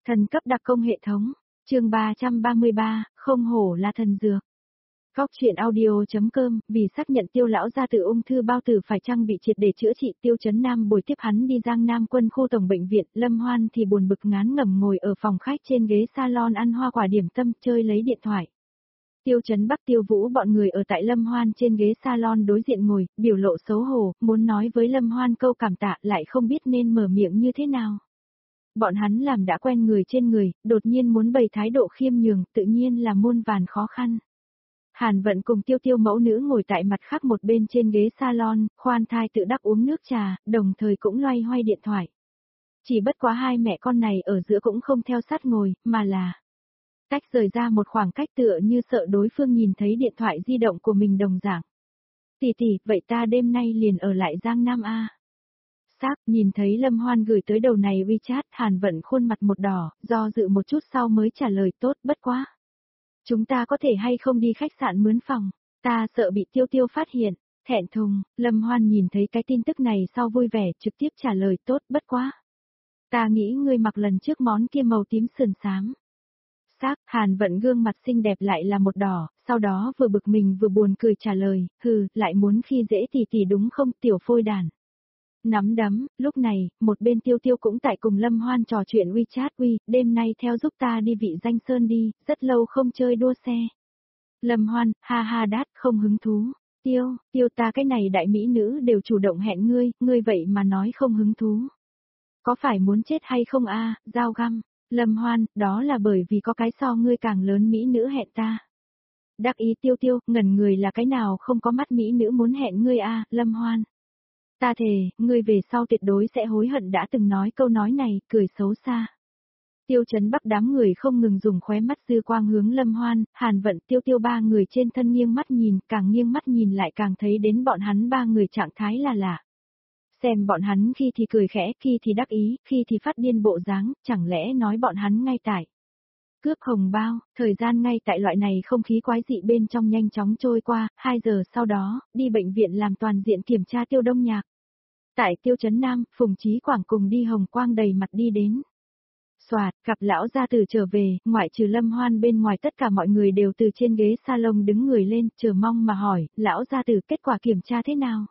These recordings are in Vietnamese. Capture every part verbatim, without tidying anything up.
Thần cấp đặc công hệ thống, chương ba trăm ba mươi ba, không hổ là thần dược. Góc truyện audio.com, vì xác nhận Tiêu lão gia tử ung thư bao tử phải chăng bị triệt để chữa trị, Tiêu Chấn Nam buổi tiếp hắn đi Giang Nam Quân khu tổng bệnh viện, Lâm Hoan thì buồn bực ngán ngẩm ngồi ở phòng khách trên ghế salon ăn hoa quả điểm tâm, chơi lấy điện thoại. Tiêu Chấn Bắc Tiêu Vũ bọn người ở tại Lâm Hoan trên ghế salon đối diện ngồi, biểu lộ xấu hổ, muốn nói với Lâm Hoan câu cảm tạ lại không biết nên mở miệng như thế nào. Bọn hắn làm đã quen người trên người, đột nhiên muốn bày thái độ khiêm nhường, tự nhiên là muôn vàn khó khăn. Hàn Vận cùng Tiêu Tiêu mẫu nữ ngồi tại mặt khác một bên trên ghế salon, khoan thai tự đắc uống nước trà, đồng thời cũng loay hoay điện thoại. Chỉ bất quá hai mẹ con này ở giữa cũng không theo sát ngồi, mà là tách rời ra một khoảng cách tựa như sợ đối phương nhìn thấy điện thoại di động của mình đồng dạng. Tỷ tỷ, vậy ta đêm nay liền ở lại Giang Nam A. Xác, nhìn thấy Lâm Hoan gửi tới đầu này WeChat, Hàn Vận khuôn mặt một đỏ, do dự một chút sau mới trả lời tốt, bất quá. Chúng ta có thể hay không đi khách sạn mướn phòng, ta sợ bị Tiêu Tiêu phát hiện, thẹn thùng, Lâm Hoan nhìn thấy cái tin tức này sau vui vẻ, trực tiếp trả lời tốt, bất quá. Ta nghĩ ngươi mặc lần trước món kia màu tím sườn xám. Xác, Hàn Vận gương mặt xinh đẹp lại là một đỏ, sau đó vừa bực mình vừa buồn cười trả lời, hừ, lại muốn khi dễ tỷ tỷ đúng không, tiểu phôi đàn. Nắm đấm, lúc này, một bên Tiêu Tiêu cũng tại cùng Lâm Hoan trò chuyện WeChat, uy, đêm nay theo giúp ta đi Vị Danh Sơn đi, rất lâu không chơi đua xe. Lâm Hoan, ha ha đát, không hứng thú. Tiêu, Tiêu ta cái này đại mỹ nữ đều chủ động hẹn ngươi, ngươi vậy mà nói không hứng thú. Có phải muốn chết hay không a, dao găm. Lâm Hoan, đó là bởi vì có cái so ngươi càng lớn mỹ nữ hẹn ta. Đắc ý Tiêu Tiêu, ngẩn người là cái nào không có mắt mỹ nữ muốn hẹn ngươi a, Lâm Hoan. Ta thề, ngươi về sau tuyệt đối sẽ hối hận đã từng nói câu nói này, cười xấu xa. Tiêu Chấn Bắc đám người không ngừng dùng khóe mắt dư quang hướng Lâm Hoan, Hàn Vận, Tiêu Tiêu ba người trên thân nghiêng mắt nhìn, càng nghiêng mắt nhìn lại càng thấy đến bọn hắn ba người trạng thái là lạ. Xem bọn hắn khi thì cười khẽ, khi thì đắc ý, khi thì phát điên bộ dáng, chẳng lẽ nói bọn hắn ngay tại cướp hồng bao, thời gian ngay tại loại này không khí quái dị bên trong nhanh chóng trôi qua, hai giờ sau đó, đi bệnh viện làm toàn diện kiểm tra Tiêu Đông Nhạc. Tại Tiêu Chấn Nam, Phùng Chí Quảng cùng đi hồng quang đầy mặt đi đến. Soạt, gặp lão gia tử trở về, ngoại trừ Lâm Hoan bên ngoài tất cả mọi người đều từ trên ghế salon đứng người lên, chờ mong mà hỏi, lão gia tử kết quả kiểm tra thế nào?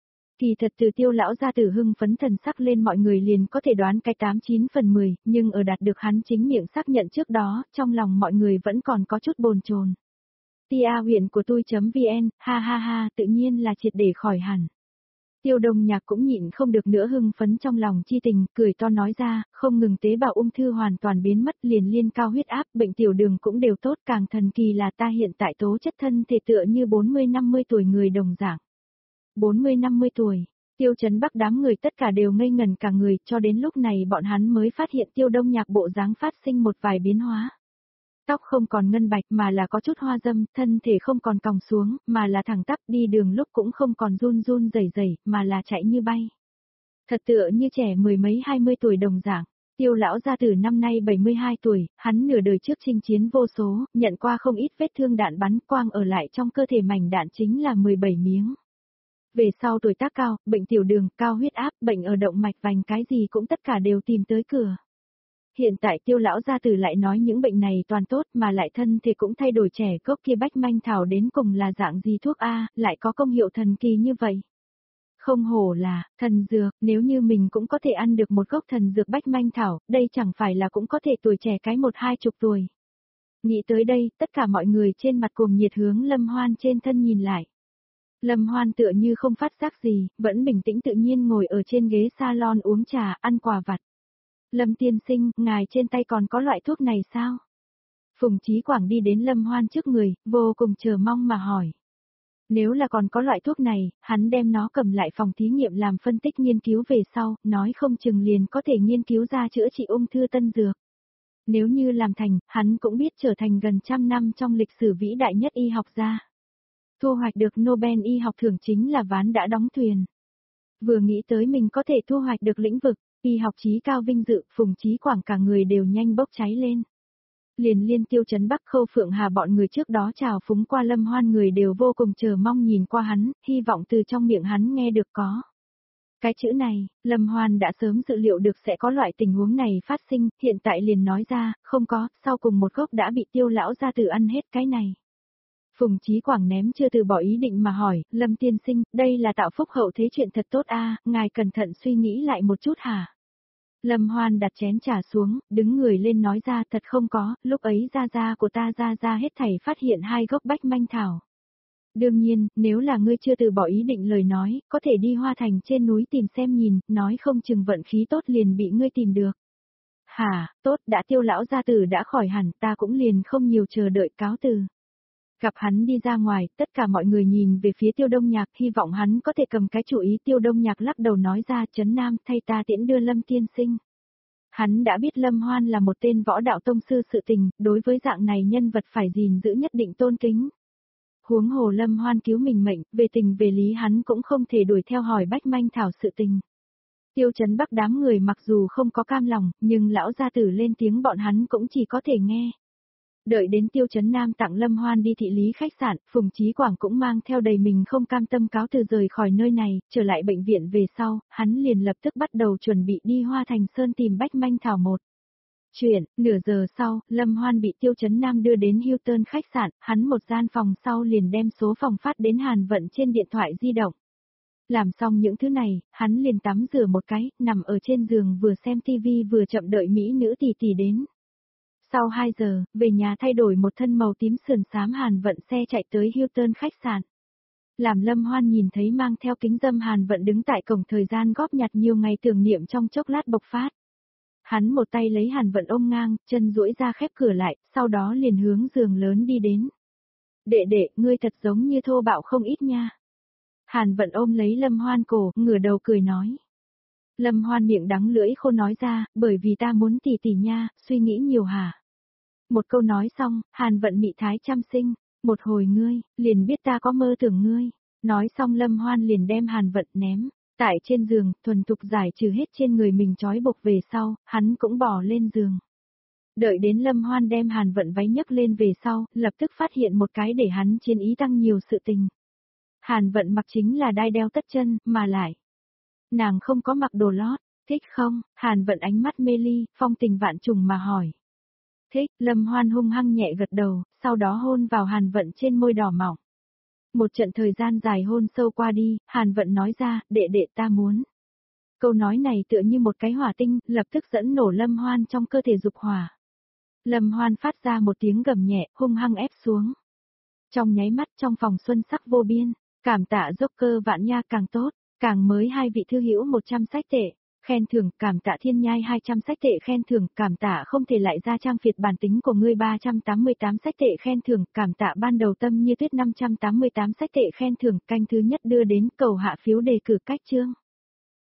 Kỳ thật từ Tiêu lão gia tử hưng phấn thần sắc lên mọi người liền có thể đoán cái tám chín phần mười, nhưng ở đạt được hắn chính miệng xác nhận trước đó, trong lòng mọi người vẫn còn có chút bồn chồn. Tia huyện của tôi.vn, ha ha ha, tự nhiên là triệt để khỏi hẳn. Tiêu Đông Nhạc cũng nhịn không được nữa hưng phấn trong lòng chi tình, cười to nói ra, không ngừng tế bào ung thư hoàn toàn biến mất, liền liên cao huyết áp, bệnh tiểu đường cũng đều tốt, càng thần kỳ là ta hiện tại tố chất thân thể tựa như bốn mươi năm mươi tuổi người đồng dạng. bốn mươi năm mươi tuổi, Tiêu Chấn Bắc đám người tất cả đều ngây ngẩn cả người, cho đến lúc này bọn hắn mới phát hiện Tiêu Đông Nhạc bộ dáng phát sinh một vài biến hóa. Tóc không còn ngân bạch mà là có chút hoa dâm, thân thể không còn còng xuống, mà là thẳng tắp, đi đường lúc cũng không còn run run rẩy rẩy, mà là chạy như bay. Thật tựa như trẻ mười mấy hai mươi tuổi đồng dạng. Tiêu lão gia tử năm nay bảy mươi hai tuổi, hắn nửa đời trước chinh chiến vô số, nhận qua không ít vết thương đạn bắn, quang ở lại trong cơ thể mảnh đạn chính là mười bảy miếng. Về sau tuổi tác cao, bệnh tiểu đường, cao huyết áp, bệnh ở động mạch vành cái gì cũng tất cả đều tìm tới cửa. Hiện tại Tiêu lão gia tử lại nói những bệnh này toàn tốt mà lại thân thì cũng thay đổi trẻ, gốc kia bách manh thảo đến cùng là dạng gì thuốc A, lại có công hiệu thần kỳ như vậy. Không hổ là thần dược, nếu như mình cũng có thể ăn được một gốc thần dược bách manh thảo, đây chẳng phải là cũng có thể tuổi trẻ cái một hai chục tuổi. Nghĩ tới đây, tất cả mọi người trên mặt cùng nhiệt hướng Lâm Hoan trên thân nhìn lại. Lâm Hoan tựa như không phát giác gì, vẫn bình tĩnh tự nhiên ngồi ở trên ghế salon uống trà, ăn quà vặt. Lâm tiên sinh, ngài trên tay còn có loại thuốc này sao? Phùng Chí Quảng đi đến Lâm Hoan trước người, vô cùng chờ mong mà hỏi. Nếu là còn có loại thuốc này, hắn đem nó cầm lại phòng thí nghiệm làm phân tích nghiên cứu về sau, nói không chừng liền có thể nghiên cứu ra chữa trị ung thư tân dược. Nếu như làm thành, hắn cũng biết trở thành gần trăm năm trong lịch sử vĩ đại nhất y học gia. Thu hoạch được Nobel y học thưởng chính là ván đã đóng thuyền. Vừa nghĩ tới mình có thể thu hoạch được lĩnh vực y học chí cao vinh dự, Phùng Chí Quảng cả người đều nhanh bốc cháy lên. Liền liên Tiêu Chấn Bắc Khâu Phượng Hà bọn người trước đó chào phúng qua Lâm Hoan người đều vô cùng chờ mong nhìn qua hắn, hy vọng từ trong miệng hắn nghe được có Cái chữ này, Lâm Hoan đã sớm dự liệu được sẽ có loại tình huống này phát sinh, hiện tại liền nói ra, không có, sau cùng một gốc đã bị Tiêu lão gia tử ăn hết cái này. Phùng Chí Quảng ném chưa từ bỏ ý định mà hỏi, Lâm tiên sinh, đây là tạo phúc hậu thế chuyện thật tốt a, ngài cẩn thận suy nghĩ lại một chút hả? Lâm Hoan đặt chén trà xuống, đứng người lên nói ra thật không có, lúc ấy gia gia của ta gia gia hết thảy phát hiện hai gốc bách manh thảo. Đương nhiên, nếu là ngươi chưa từ bỏ ý định lời nói, có thể đi Hoa Thành trên núi tìm xem nhìn, nói không chừng vận khí tốt liền bị ngươi tìm được. Hả, tốt, đã Tiêu lão gia tử đã khỏi hẳn, ta cũng liền không nhiều chờ đợi cáo từ. Gặp hắn đi ra ngoài, tất cả mọi người nhìn về phía Tiêu Đông Nhạc, hy vọng hắn có thể cầm cái chủ ý. Tiêu Đông Nhạc lắc đầu nói ra, Trấn Nam, thay ta tiễn đưa Lâm tiên sinh. Hắn đã biết Lâm Hoan là một tên võ đạo tông sư sự tình, đối với dạng này nhân vật phải gìn giữ nhất định tôn kính. Huống hồ Lâm Hoan cứu mình mệnh, về tình về lý hắn cũng không thể đuổi theo hỏi bách manh thảo sự tình. Tiêu Trấn Bắc đám người mặc dù không có cam lòng, nhưng lão gia tử lên tiếng bọn hắn cũng chỉ có thể nghe. Đợi đến Tiêu Trấn Nam tặng Lâm Hoan đi thị lý khách sạn, Phùng Chí Quảng cũng mang theo đầy mình không cam tâm cáo từ rời khỏi nơi này, trở lại bệnh viện về sau, hắn liền lập tức bắt đầu chuẩn bị đi Hoa Thành Sơn tìm bách manh thảo một. Chuyện, nửa giờ sau, Lâm Hoan bị Tiêu Trấn Nam đưa đến Hilton khách sạn, hắn một gian phòng sau liền đem số phòng phát đến Hàn Vận trên điện thoại di động. Làm xong những thứ này, hắn liền tắm rửa một cái, nằm ở trên giường vừa xem tivi vừa chậm đợi mỹ nữ tỷ tỷ đến. Sau hai giờ, về nhà thay đổi một thân màu tím sườn xám Hàn Vận xe chạy tới Hilton khách sạn. Làm Lâm Hoan nhìn thấy mang theo kính dâm Hàn Vận đứng tại cổng thời gian góp nhặt nhiều ngày tưởng niệm trong chốc lát bộc phát. Hắn một tay lấy Hàn Vận ôm ngang, chân duỗi ra khép cửa lại, sau đó liền hướng giường lớn đi đến. Đệ đệ, ngươi thật giống như thô bạo không ít nha. Hàn Vận ôm lấy Lâm Hoan cổ, ngửa đầu cười nói. Lâm Hoan miệng đắng lưỡi khô nói ra, bởi vì ta muốn tỷ tỷ nha, suy nghĩ nhiều hả? Một câu nói xong, Hàn Vận mị thái chăm sinh, một hồi ngươi, liền biết ta có mơ tưởng ngươi. Nói xong Lâm Hoan liền đem Hàn Vận ném. Tại trên giường, thuần thục giải trừ hết trên người mình trói buộc về sau, hắn cũng bỏ lên giường. Đợi đến Lâm Hoan đem Hàn Vận váy nhấc lên về sau, lập tức phát hiện một cái để hắn chiến ý tăng nhiều sự tình. Hàn Vận mặc chính là đai đeo tất chân, mà lại. Nàng không có mặc đồ lót, thích không? Hàn Vận ánh mắt mê ly, phong tình vạn trùng mà hỏi. Thích, Lâm Hoan hung hăng nhẹ gật đầu, sau đó hôn vào Hàn Vận trên môi đỏ mỏng. Một trận thời gian dài hôn sâu qua đi, Hàn Vận nói ra, đệ đệ ta muốn. Câu nói này tựa như một cái hỏa tinh, lập tức dẫn nổ Lâm Hoan trong cơ thể dục hỏa. Lâm Hoan phát ra một tiếng gầm nhẹ, hung hăng ép xuống. Trong nháy mắt trong phòng xuân sắc vô biên, cảm tạ dốc cơ vạn nha càng tốt, càng mới hai vị thư hữu một trăm sách tệ. Khen thưởng, cảm tạ thiên nhai hai trăm sách tệ khen thưởng, cảm tạ không thể lại ra trang phiệt bản tính của ngươi ba trăm tám mươi tám sách tệ khen thưởng, cảm tạ ban đầu tâm như tuyết năm trăm tám mươi tám sách tệ khen thưởng, canh thứ nhất đưa đến cầu hạ phiếu đề cử cách chương.